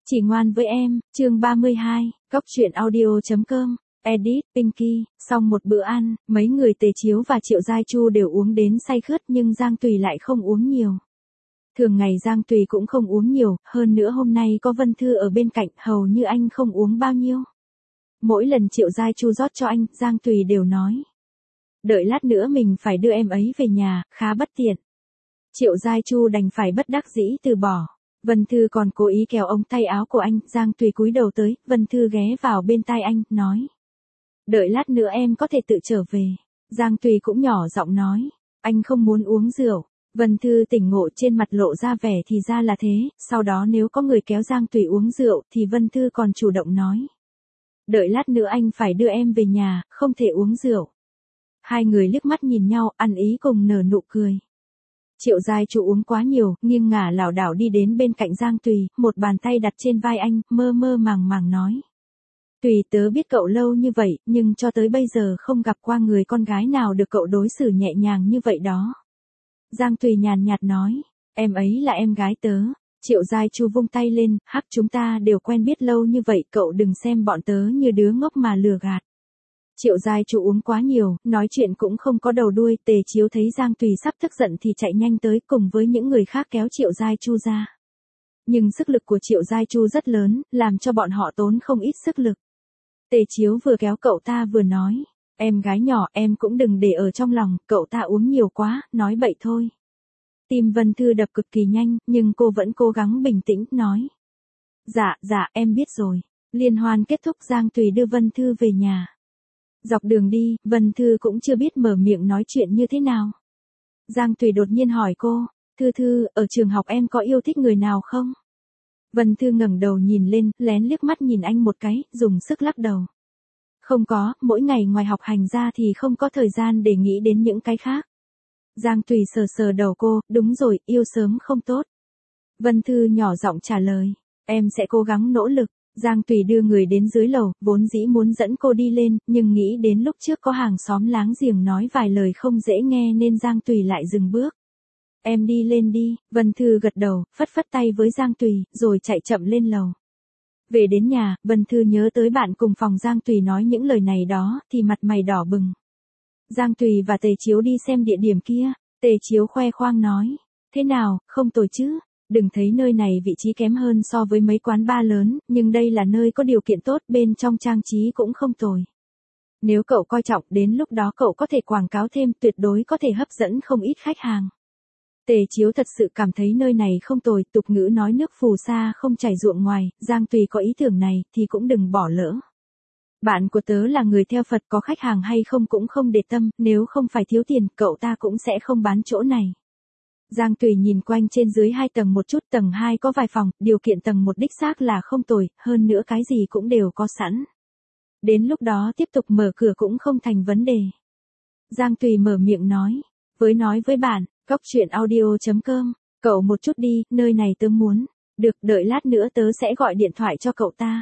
Chỉ ngoan với em, chương 32, Góc truyện audio.com, edit, Pinky. Sau một bữa ăn, mấy người Tề Chiếu và Triệu Giai Chu đều uống đến say khướt nhưng Giang Tùy lại không uống nhiều. Thường ngày Giang Tùy cũng không uống nhiều, hơn nữa hôm nay có Vân Thư ở bên cạnh, hầu như anh không uống bao nhiêu. Mỗi lần Triệu Giai Chu rót cho anh, Giang Tùy đều nói. Đợi lát nữa mình phải đưa em ấy về nhà, khá bất tiện. Triệu Giai Chu đành phải bất đắc dĩ từ bỏ. Vân Thư còn cố ý kéo ống tay áo của anh, Giang Tùy cúi đầu tới, Vân Thư ghé vào bên tai anh, nói. Đợi lát nữa em có thể tự trở về. Giang Tùy cũng nhỏ giọng nói, anh không muốn uống rượu. Vân Thư tỉnh ngộ trên mặt lộ ra vẻ thì ra là thế, sau đó nếu có người kéo Giang Tùy uống rượu thì Vân Thư còn chủ động nói. Đợi lát nữa anh phải đưa em về nhà, không thể uống rượu. Hai người liếc mắt nhìn nhau, ăn ý cùng nở nụ cười. Triệu Giai Chu uống quá nhiều, nghiêng ngả lảo đảo đi đến bên cạnh Giang Tùy, một bàn tay đặt trên vai anh, mơ mơ màng màng nói. Tùy tớ biết cậu lâu như vậy, nhưng cho tới bây giờ không gặp qua người con gái nào được cậu đối xử nhẹ nhàng như vậy đó. Giang Tùy nhàn nhạt nói, em ấy là em gái tớ. Triệu Giai Chu vung tay lên, hắc chúng ta đều quen biết lâu như vậy, cậu đừng xem bọn tớ như đứa ngốc mà lừa gạt. Triệu Giai Chu uống quá nhiều, nói chuyện cũng không có đầu đuôi, Tề Chiếu thấy Giang Tùy sắp tức giận thì chạy nhanh tới cùng với những người khác kéo Triệu Giai Chu ra. Nhưng sức lực của Triệu Giai Chu rất lớn, làm cho bọn họ tốn không ít sức lực. Tề Chiếu vừa kéo cậu ta vừa nói, em gái nhỏ em cũng đừng để ở trong lòng, cậu ta uống nhiều quá, nói bậy thôi. Tim Vân Thư đập cực kỳ nhanh, nhưng cô vẫn cố gắng bình tĩnh, nói. Dạ, em biết rồi. Liên hoan kết thúc Giang Tùy đưa Vân Thư về nhà. Dọc đường đi, Vân Thư cũng chưa biết mở miệng nói chuyện như thế nào. Giang Tùy đột nhiên hỏi cô, Thư, ở trường học em có yêu thích người nào không? Vân Thư ngẩng đầu nhìn lên, lén liếc mắt nhìn anh một cái, dùng sức lắc đầu. Không có, mỗi ngày ngoài học hành ra thì không có thời gian để nghĩ đến những cái khác. Giang Tùy sờ sờ đầu cô, đúng rồi, yêu sớm không tốt. Vân Thư nhỏ giọng trả lời, em sẽ cố gắng nỗ lực. Giang Tùy đưa người đến dưới lầu, vốn dĩ muốn dẫn cô đi lên, nhưng nghĩ đến lúc trước có hàng xóm láng giềng nói vài lời không dễ nghe nên Giang Tùy lại dừng bước. Em đi lên đi, Vân Thư gật đầu, phất phất tay với Giang Tùy, rồi chạy chậm lên lầu. Về đến nhà, Vân Thư nhớ tới bạn cùng phòng Giang Tùy nói những lời này đó, thì mặt mày đỏ bừng. Giang Tùy và Tề Chiếu đi xem địa điểm kia, Tề Chiếu khoe khoang nói, thế nào, không tồi chứ? Đừng thấy nơi này vị trí kém hơn so với mấy quán bar lớn, nhưng đây là nơi có điều kiện tốt, bên trong trang trí cũng không tồi. Nếu cậu coi trọng, đến lúc đó cậu có thể quảng cáo thêm, tuyệt đối có thể hấp dẫn không ít khách hàng. Tề Chiếu thật sự cảm thấy nơi này không tồi, tục ngữ nói nước phù sa không chảy ruộng ngoài, Giang Tùy có ý tưởng này thì cũng đừng bỏ lỡ. Bạn của tớ là người theo Phật, có khách hàng hay không cũng không để tâm, nếu không phải thiếu tiền, cậu ta cũng sẽ không bán chỗ này. Giang Tùy nhìn quanh trên dưới 2 tầng một chút, tầng 2 có vài phòng, điều kiện tầng 1 đích xác là không tồi, hơn nữa cái gì cũng đều có sẵn. Đến lúc đó tiếp tục mở cửa cũng không thành vấn đề. Giang Tùy mở miệng nói với bạn, Góc truyện audio.com, cậu một chút đi, nơi này tớ muốn. Được, đợi lát nữa tớ sẽ gọi điện thoại cho cậu ta.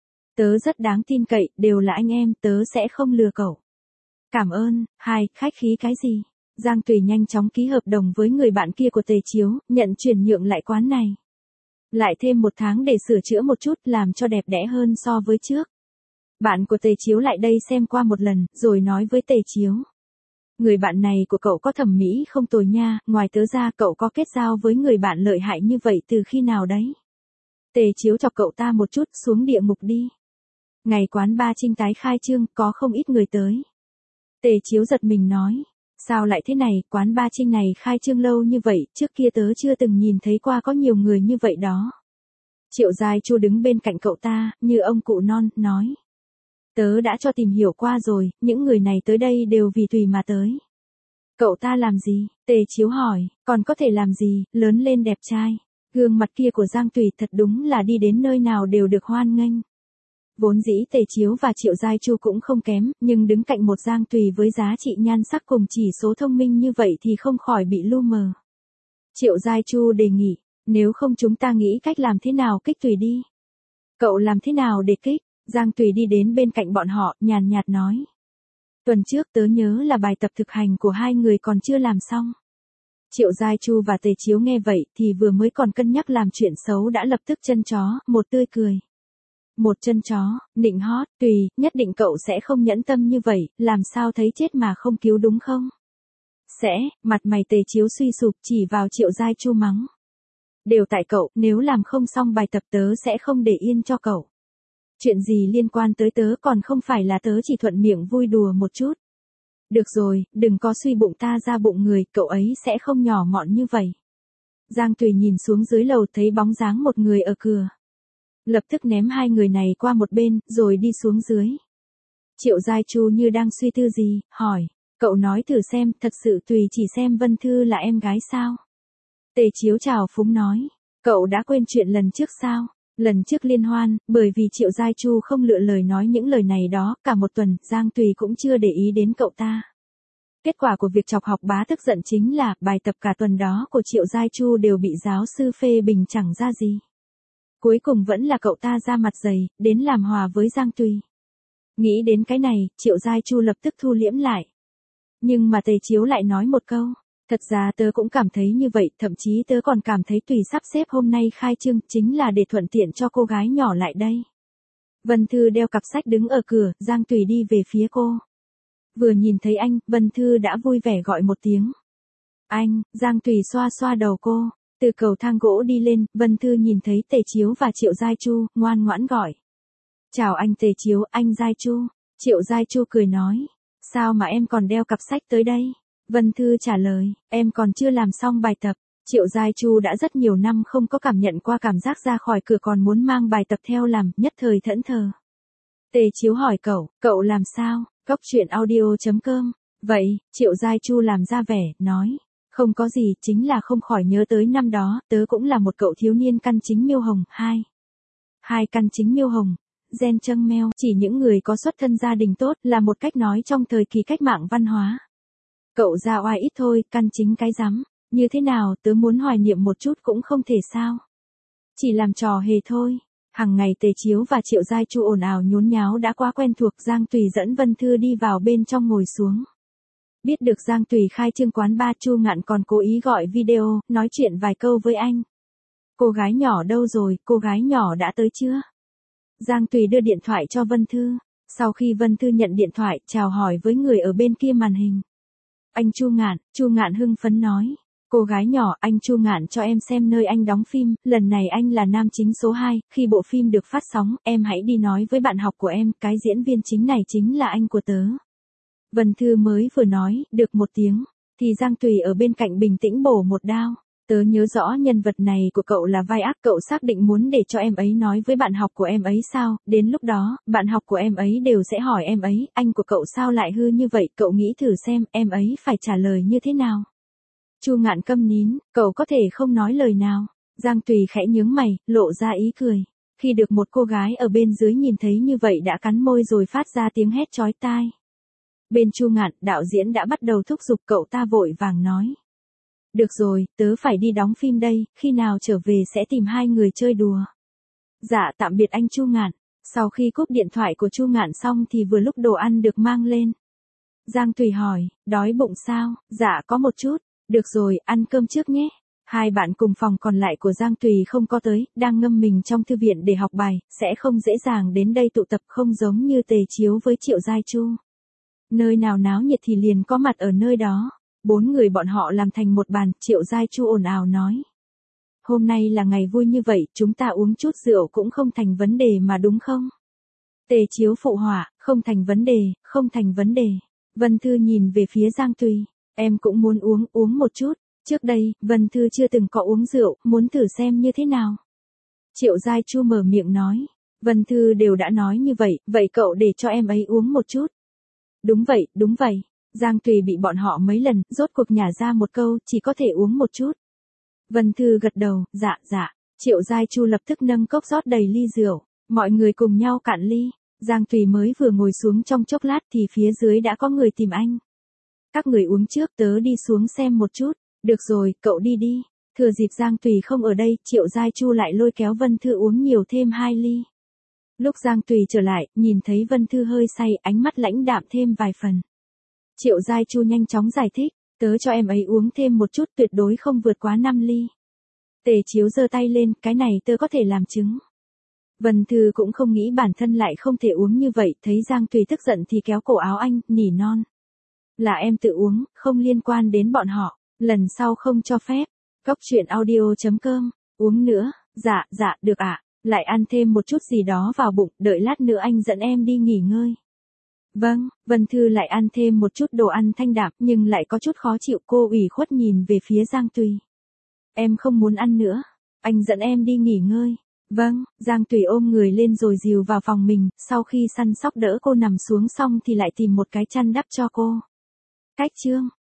Tớ rất đáng tin cậy, đều là anh em, tớ sẽ không lừa cậu. Cảm ơn, khách khí cái gì? Giang Tùy nhanh chóng ký hợp đồng với người bạn kia của Tề Chiếu, nhận chuyển nhượng lại quán này. Lại thêm 1 tháng để sửa chữa một chút, làm cho đẹp đẽ hơn so với trước. Bạn của Tề Chiếu lại đây xem qua một lần, rồi nói với Tề Chiếu. Người bạn này của cậu có thẩm mỹ không tồi nha, ngoài tớ ra cậu có kết giao với người bạn lợi hại như vậy từ khi nào đấy? Tề Chiếu chọc cậu ta một chút, xuống địa ngục đi. Ngày quán bar Trinh tái khai trương, có không ít người tới. Tề Chiếu giật mình nói. Sao lại thế này, quán bar Trinh này khai trương lâu như vậy, trước kia tớ chưa từng nhìn thấy qua có nhiều người như vậy đó. Triệu Giai Chu đứng bên cạnh cậu ta, như ông cụ non, nói. Tớ đã cho tìm hiểu qua rồi, những người này tới đây đều vì Tùy mà tới. Cậu ta làm gì? Tề Chiếu hỏi, còn có thể làm gì, lớn lên đẹp trai. Gương mặt kia của Giang Tùy thật đúng là đi đến nơi nào đều được hoan nghênh. Vốn dĩ Tề Chiếu và Triệu Giai Chu cũng không kém, nhưng đứng cạnh một Giang Tùy với giá trị nhan sắc cùng chỉ số thông minh như vậy thì không khỏi bị lu mờ. Triệu Giai Chu đề nghị, nếu không chúng ta nghĩ cách làm thế nào kích Tùy đi. Cậu làm thế nào để kích? Giang Tùy đi đến bên cạnh bọn họ, nhàn nhạt nói. Tuần trước tớ nhớ là bài tập thực hành của hai người còn chưa làm xong. Triệu Giai Chu và Tề Chiếu nghe vậy thì vừa mới còn cân nhắc làm chuyện xấu đã lập tức chân chó, một tươi cười. Một chân chó, nịnh hót, tùy, nhất định cậu sẽ không nhẫn tâm như vậy, làm sao thấy chết mà không cứu đúng không? Sẽ, mặt mày Tề Chiếu suy sụp chỉ vào Triệu Giai Chu mắng. Đều tại cậu, nếu làm không xong bài tập tớ sẽ không để yên cho cậu. Chuyện gì liên quan tới tớ còn không phải là tớ chỉ thuận miệng vui đùa một chút. Được rồi, đừng có suy bụng ta ra bụng người, cậu ấy sẽ không nhỏ mọn như vậy. Giang Tùy nhìn xuống dưới lầu thấy bóng dáng một người ở cửa. Lập tức ném hai người này qua một bên, rồi đi xuống dưới. Triệu Giai Chu như đang suy tư gì, hỏi, cậu nói thử xem, thật sự Tùy chỉ xem Vân Thư là em gái sao? Tề Chiếu chào phúng nói, cậu đã quên chuyện lần trước sao? Lần trước liên hoan, bởi vì Triệu Giai Chu không lựa lời nói những lời này đó, cả một tuần, Giang Tùy cũng chưa để ý đến cậu ta. Kết quả của việc chọc học bá tức giận chính là, bài tập cả tuần đó của Triệu Giai Chu đều bị giáo sư phê bình chẳng ra gì. Cuối cùng vẫn là cậu ta ra mặt dày, đến làm hòa với Giang Tùy. Nghĩ đến cái này, Triệu Giai Chu lập tức thu liễm lại. Nhưng mà Tề Chiếu lại nói một câu. Thật ra tớ cũng cảm thấy như vậy, thậm chí tớ còn cảm thấy Tùy sắp xếp hôm nay khai trương chính là để thuận tiện cho cô gái nhỏ lại đây. Vân Thư đeo cặp sách đứng ở cửa, Giang Tùy đi về phía cô. Vừa nhìn thấy anh, Vân Thư đã vui vẻ gọi một tiếng. Anh, Giang Tùy xoa xoa đầu cô. Từ cầu thang gỗ đi lên, Vân Thư nhìn thấy Tề Chiếu và Triệu Giai Chu, ngoan ngoãn gọi. Chào anh Tề Chiếu, anh Giai Chu. Triệu Giai Chu cười nói. Sao mà em còn đeo cặp sách tới đây? Vân Thư trả lời, em còn chưa làm xong bài tập. Triệu Giai Chu đã rất nhiều năm không có cảm nhận qua cảm giác ra khỏi cửa còn muốn mang bài tập theo làm, nhất thời thẫn thờ. Tề Chiếu hỏi cậu làm sao? Cóc truyện audio.com. Vậy, Triệu Giai Chu làm ra vẻ, nói. Không có gì, chính là không khỏi nhớ tới năm đó, tớ cũng là một cậu thiếu niên căn chính miêu hồng, hai căn chính miêu hồng. Gen Trâng Meo, chỉ những người có xuất thân gia đình tốt là một cách nói trong thời kỳ cách mạng văn hóa. Cậu ra oai ít thôi, căn chính cái rắm. Như thế nào, tớ muốn hoài niệm một chút cũng không thể sao. Chỉ làm trò hề thôi. Hằng ngày Tề Chiếu và Triệu Giai Chu ồn ào nhốn nháo đã quá quen thuộc, Giang Tùy dẫn Vân Thư đi vào bên trong ngồi xuống. Biết được Giang Tùy khai trương quán bar, Chu Ngạn còn cố ý gọi video, nói chuyện vài câu với anh. Cô gái nhỏ đâu rồi, cô gái nhỏ đã tới chưa? Giang Tùy đưa điện thoại cho Vân Thư. Sau khi Vân Thư nhận điện thoại, chào hỏi với người ở bên kia màn hình. Anh Chu Ngạn hưng phấn nói. Cô gái nhỏ, anh Chu Ngạn cho em xem nơi anh đóng phim, lần này anh là nam chính số 2, khi bộ phim được phát sóng, em hãy đi nói với bạn học của em, cái diễn viên chính này chính là anh của tớ. Vân Thư mới vừa nói, được một tiếng, thì Giang Tùy ở bên cạnh bình tĩnh bổ một đao. Tớ nhớ rõ nhân vật này của cậu là vai ác, cậu xác định muốn để cho em ấy nói với bạn học của em ấy sao, đến lúc đó, bạn học của em ấy đều sẽ hỏi em ấy, anh của cậu sao lại hư như vậy, cậu nghĩ thử xem, em ấy phải trả lời như thế nào. Chu Ngạn câm nín, cậu có thể không nói lời nào. Giang Tùy khẽ nhướng mày, lộ ra ý cười. Khi được một cô gái ở bên dưới nhìn thấy như vậy đã cắn môi rồi phát ra tiếng hét chói tai. Bên Chu Ngạn, đạo diễn đã bắt đầu thúc giục, cậu ta vội vàng nói. Được rồi, tớ phải đi đóng phim đây, khi nào trở về sẽ tìm hai người chơi đùa. Dạ tạm biệt anh Chu Ngạn. Sau khi cúp điện thoại của Chu Ngạn xong thì vừa lúc đồ ăn được mang lên. Giang Tùy hỏi, đói bụng sao? Dạ có một chút. Được rồi, ăn cơm trước nhé. Hai bạn cùng phòng còn lại của Giang Tùy không có tới, đang ngâm mình trong thư viện để học bài, sẽ không dễ dàng đến đây tụ tập, không giống như Tề Chiếu với Triệu Giai Chu. Nơi nào náo nhiệt thì liền có mặt ở nơi đó. 4 người bọn họ làm thành một bàn, Triệu Giai Chu ồn ào nói. Hôm nay là ngày vui như vậy, chúng ta uống chút rượu cũng không thành vấn đề mà đúng không? Tề Chiếu phụ họa, không thành vấn đề, không thành vấn đề. Vân Thư nhìn về phía Giang Tùy. Em cũng muốn uống một chút. Trước đây, Vân Thư chưa từng có uống rượu, muốn thử xem như thế nào. Triệu Giai Chu mở miệng nói. Vân Thư đều đã nói như vậy, vậy cậu để cho em ấy uống một chút. Đúng vậy. Giang Tùy bị bọn họ mấy lần, rốt cuộc nhả ra một câu, chỉ có thể uống một chút. Vân Thư gật đầu, dạ. Triệu Giai Chu lập tức nâng cốc rót đầy ly rượu. Mọi người cùng nhau cạn ly. Giang Tùy mới vừa ngồi xuống trong chốc lát thì phía dưới đã có người tìm anh. Các người uống trước, tớ đi xuống xem một chút. Được rồi, cậu đi đi. Thừa dịp Giang Tùy không ở đây, Triệu Giai Chu lại lôi kéo Vân Thư uống nhiều thêm 2 ly. Lúc Giang Tùy trở lại, nhìn thấy Vân Thư hơi say, ánh mắt lãnh đạm thêm vài phần. Triệu Giai Chu nhanh chóng giải thích. Tớ cho em ấy uống thêm một chút, tuyệt đối không vượt quá 5 ly. Tề Chiếu giơ tay lên, cái này tớ có thể làm chứng. Vân Thư cũng không nghĩ bản thân lại không thể uống như vậy, thấy Giang Tùy tức giận thì kéo cổ áo anh, nỉ non. Là em tự uống, không liên quan đến bọn họ, lần sau không cho phép. Cóc truyện audio.com, uống nữa, dạ, được ạ, lại ăn thêm một chút gì đó vào bụng, đợi lát nữa anh dẫn em đi nghỉ ngơi. Vâng, Vân Thư lại ăn thêm một chút đồ ăn thanh đạm nhưng lại có chút khó chịu, cô ủy khuất nhìn về phía Giang Tùy. Em không muốn ăn nữa, anh dẫn em đi nghỉ ngơi. Vâng, Giang Tùy ôm người lên rồi dìu vào phòng mình, sau khi săn sóc đỡ cô nằm xuống xong thì lại tìm một cái chăn đắp cho cô. Cách chương